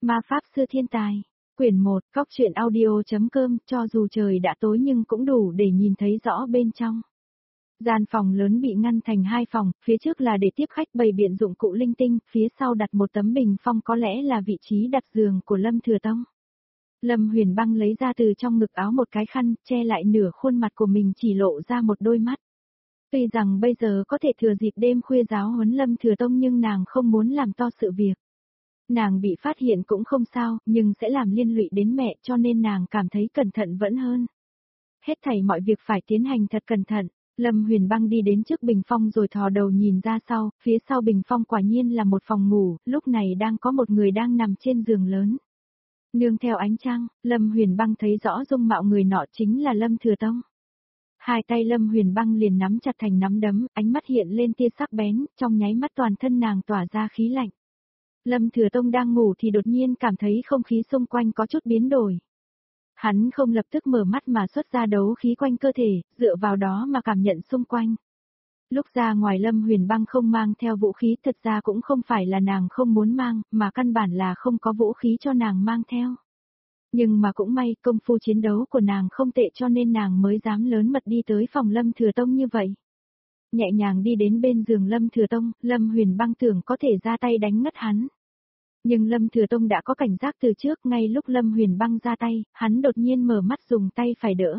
Ma Pháp Sư Thiên Tài. Quyển 1, Cóc truyện audio.com, cho dù trời đã tối nhưng cũng đủ để nhìn thấy rõ bên trong. Gian phòng lớn bị ngăn thành hai phòng, phía trước là để tiếp khách bày biện dụng cụ linh tinh, phía sau đặt một tấm bình phong có lẽ là vị trí đặt giường của Lâm Thừa Tông. Lâm Huyền Băng lấy ra từ trong ngực áo một cái khăn, che lại nửa khuôn mặt của mình chỉ lộ ra một đôi mắt. Tuy rằng bây giờ có thể thừa dịp đêm khuya giáo huấn Lâm Thừa Tông nhưng nàng không muốn làm to sự việc. Nàng bị phát hiện cũng không sao, nhưng sẽ làm liên lụy đến mẹ cho nên nàng cảm thấy cẩn thận vẫn hơn. Hết thảy mọi việc phải tiến hành thật cẩn thận. Lâm Huyền Băng đi đến trước bình phong rồi thò đầu nhìn ra sau, phía sau bình phong quả nhiên là một phòng ngủ, lúc này đang có một người đang nằm trên giường lớn. Nương theo ánh trăng, Lâm Huyền Băng thấy rõ dung mạo người nọ chính là Lâm Thừa Tông. Hai tay Lâm Huyền Băng liền nắm chặt thành nắm đấm, ánh mắt hiện lên tia sắc bén, trong nháy mắt toàn thân nàng tỏa ra khí lạnh. Lâm Thừa Tông đang ngủ thì đột nhiên cảm thấy không khí xung quanh có chút biến đổi. Hắn không lập tức mở mắt mà xuất ra đấu khí quanh cơ thể, dựa vào đó mà cảm nhận xung quanh. Lúc ra ngoài Lâm Huyền Băng không mang theo vũ khí, thật ra cũng không phải là nàng không muốn mang, mà căn bản là không có vũ khí cho nàng mang theo. Nhưng mà cũng may công phu chiến đấu của nàng không tệ cho nên nàng mới dám lớn mật đi tới phòng Lâm Thừa Tông như vậy. Nhẹ nhàng đi đến bên giường Lâm Thừa Tông, Lâm Huyền Băng tưởng có thể ra tay đánh ngất hắn. Nhưng Lâm Thừa Tông đã có cảnh giác từ trước, ngay lúc Lâm Huyền Băng ra tay, hắn đột nhiên mở mắt dùng tay phải đỡ.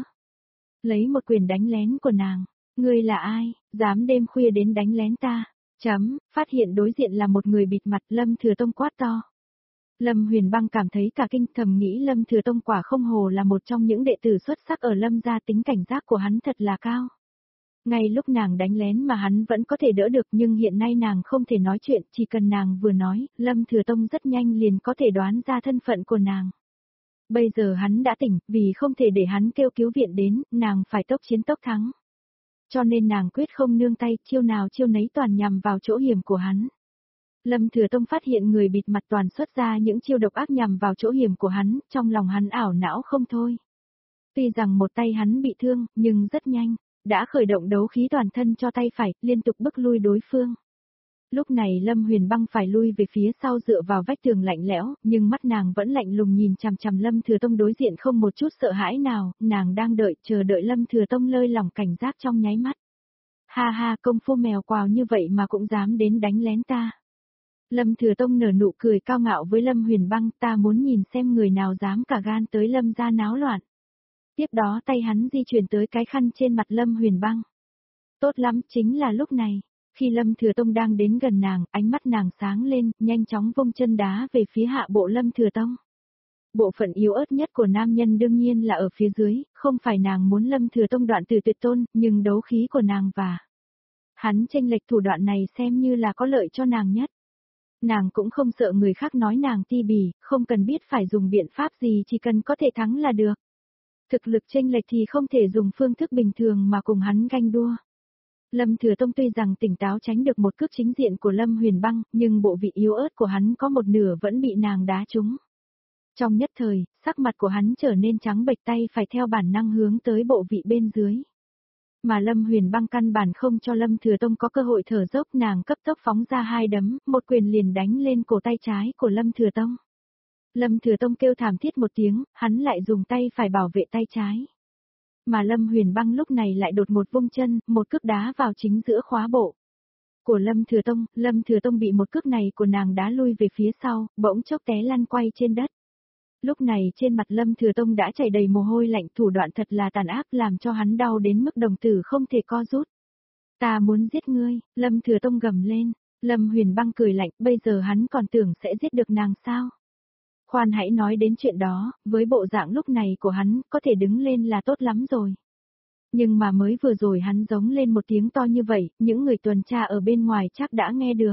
Lấy một quyền đánh lén của nàng. Ngươi là ai, dám đêm khuya đến đánh lén ta? Phát hiện đối diện là một người bịt mặt, Lâm Thừa Tông quát to. Lâm Huyền Băng cảm thấy cả kinh, thầm nghĩ Lâm Thừa Tông quả không hồ là một trong những đệ tử xuất sắc ở Lâm gia, tính cảnh giác của hắn thật là cao. Ngay lúc nàng đánh lén mà hắn vẫn có thể đỡ được, nhưng hiện nay nàng không thể nói chuyện, chỉ cần nàng vừa nói, Lâm Thừa Tông rất nhanh liền có thể đoán ra thân phận của nàng. Bây giờ hắn đã tỉnh, vì không thể để hắn kêu cứu viện đến, nàng phải tốc chiến tốc thắng. Cho nên nàng quyết không nương tay, chiêu nào chiêu nấy toàn nhằm vào chỗ hiểm của hắn. Lâm Thừa Tông phát hiện người bịt mặt toàn xuất ra những chiêu độc ác nhằm vào chỗ hiểm của hắn, trong lòng hắn ảo não không thôi. Tuy rằng một tay hắn bị thương, nhưng rất nhanh, đã khởi động đấu khí toàn thân cho tay phải, liên tục bức lui đối phương. Lúc này Lâm Huyền Băng phải lui về phía sau dựa vào vách tường lạnh lẽo, nhưng mắt nàng vẫn lạnh lùng nhìn chằm chằm Lâm Thừa Tông đối diện không một chút sợ hãi nào, nàng đang chờ đợi Lâm Thừa Tông lơi lỏng cảnh giác trong nháy mắt. Ha ha, công phu mèo quào như vậy mà cũng dám đến đánh lén ta. Lâm Thừa Tông nở nụ cười cao ngạo với Lâm Huyền Băng, ta muốn nhìn xem người nào dám cả gan tới Lâm gia náo loạn. Tiếp đó tay hắn di chuyển tới cái khăn trên mặt Lâm Huyền Băng. Tốt lắm, chính là lúc này, khi Lâm Thừa Tông đang đến gần nàng, ánh mắt nàng sáng lên, nhanh chóng vung chân đá về phía hạ bộ Lâm Thừa Tông. Bộ phận yếu ớt nhất của nam nhân đương nhiên là ở phía dưới, không phải nàng muốn Lâm Thừa Tông đoạn từ tuyệt tôn, nhưng đấu khí của nàng và hắn chênh lệch thủ đoạn này xem như là có lợi cho nàng nhất. Nàng cũng không sợ người khác nói nàng ti bỉ, không cần biết phải dùng biện pháp gì, chỉ cần có thể thắng là được. Thực lực chênh lệch thì không thể dùng phương thức bình thường mà cùng hắn ganh đua. Lâm Thừa Tông tuy rằng tỉnh táo tránh được một cước chính diện của Lâm Huyền Băng, nhưng bộ vị yếu ớt của hắn có một nửa vẫn bị nàng đá trúng. Trong nhất thời, sắc mặt của hắn trở nên trắng bệch, tay phải theo bản năng hướng tới bộ vị bên dưới. Mà Lâm Huyền Băng căn bản không cho Lâm Thừa Tông có cơ hội thở dốc, nàng cấp tốc phóng ra hai đấm, một quyền liền đánh lên cổ tay trái của Lâm Thừa Tông. Lâm Thừa Tông kêu thảm thiết một tiếng, hắn lại dùng tay phải bảo vệ tay trái. Mà Lâm Huyền Băng lúc này lại đột một vung chân, một cước đá vào chính giữa khóa bộ của Lâm Thừa Tông bị một cước này của nàng đá lui về phía sau, bỗng chốc té lăn quay trên đất. Lúc này trên mặt Lâm Thừa Tông đã chảy đầy mồ hôi lạnh, thủ đoạn thật là tàn ác làm cho hắn đau đến mức đồng tử không thể co rút. Ta muốn giết ngươi, Lâm Thừa Tông gầm lên. Lâm Huyền Băng cười lạnh, bây giờ hắn còn tưởng sẽ giết được nàng sao? Khoan hãy nói đến chuyện đó, với bộ dạng lúc này của hắn, có thể đứng lên là tốt lắm rồi. Nhưng mà mới vừa rồi hắn giống lên một tiếng to như vậy, những người tuần tra ở bên ngoài chắc đã nghe được.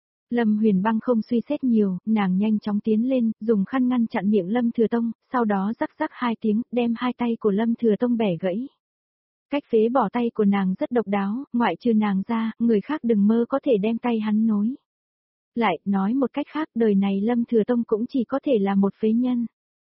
Lâm Huyền Băng không suy xét nhiều, nàng nhanh chóng tiến lên, dùng khăn ngăn chặn miệng Lâm Thừa Tông, sau đó rắc rắc hai tiếng, đem hai tay của Lâm Thừa Tông bẻ gãy. Cách phế bỏ tay của nàng rất độc đáo, ngoại trừ nàng ra, người khác đừng mơ có thể đem tay hắn nối. Lại, nói một cách khác, đời này Lâm Thừa Tông cũng chỉ có thể là một phế nhân.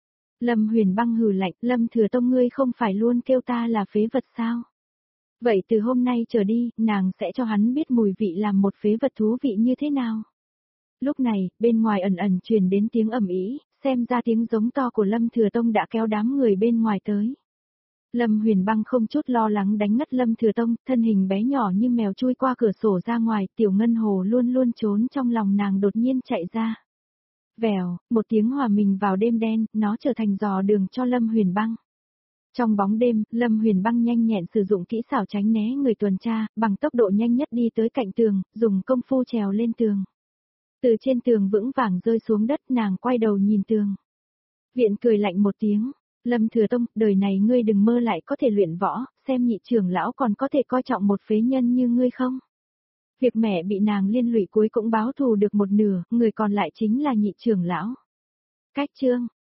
Lâm Huyền Băng hừ lạnh, Lâm Thừa Tông ngươi không phải luôn kêu ta là phế vật sao? Vậy từ hôm nay trở đi, nàng sẽ cho hắn biết mùi vị làm một phế vật thú vị như thế nào. Lúc này, bên ngoài ẩn ẩn truyền đến tiếng ầm ĩ, xem ra tiếng giống to của Lâm Thừa Tông đã kéo đám người bên ngoài tới. Lâm Huyền Băng không chút lo lắng đánh ngất Lâm Thừa Tông, thân hình bé nhỏ như mèo chui qua cửa sổ ra ngoài, Tiểu Ngân Hồ luôn luôn trốn trong lòng nàng đột nhiên chạy ra. Vèo, một tiếng hòa mình vào đêm đen, nó trở thành dò đường cho Lâm Huyền Băng. Trong bóng đêm, Lâm Huyền Băng nhanh nhẹn sử dụng kỹ xảo tránh né người tuần tra, bằng tốc độ nhanh nhất đi tới cạnh tường, dùng công phu trèo lên tường. Từ trên tường vững vàng rơi xuống đất, nàng quay đầu nhìn tường. Viện cười lạnh một tiếng, Lâm Thừa Tông, đời này ngươi đừng mơ lại có thể luyện võ, xem nhị trưởng lão còn có thể coi trọng một phế nhân như ngươi không. Việc mẹ bị nàng liên lụy cuối cũng báo thù được một nửa, người còn lại chính là nhị trưởng lão. Cách chương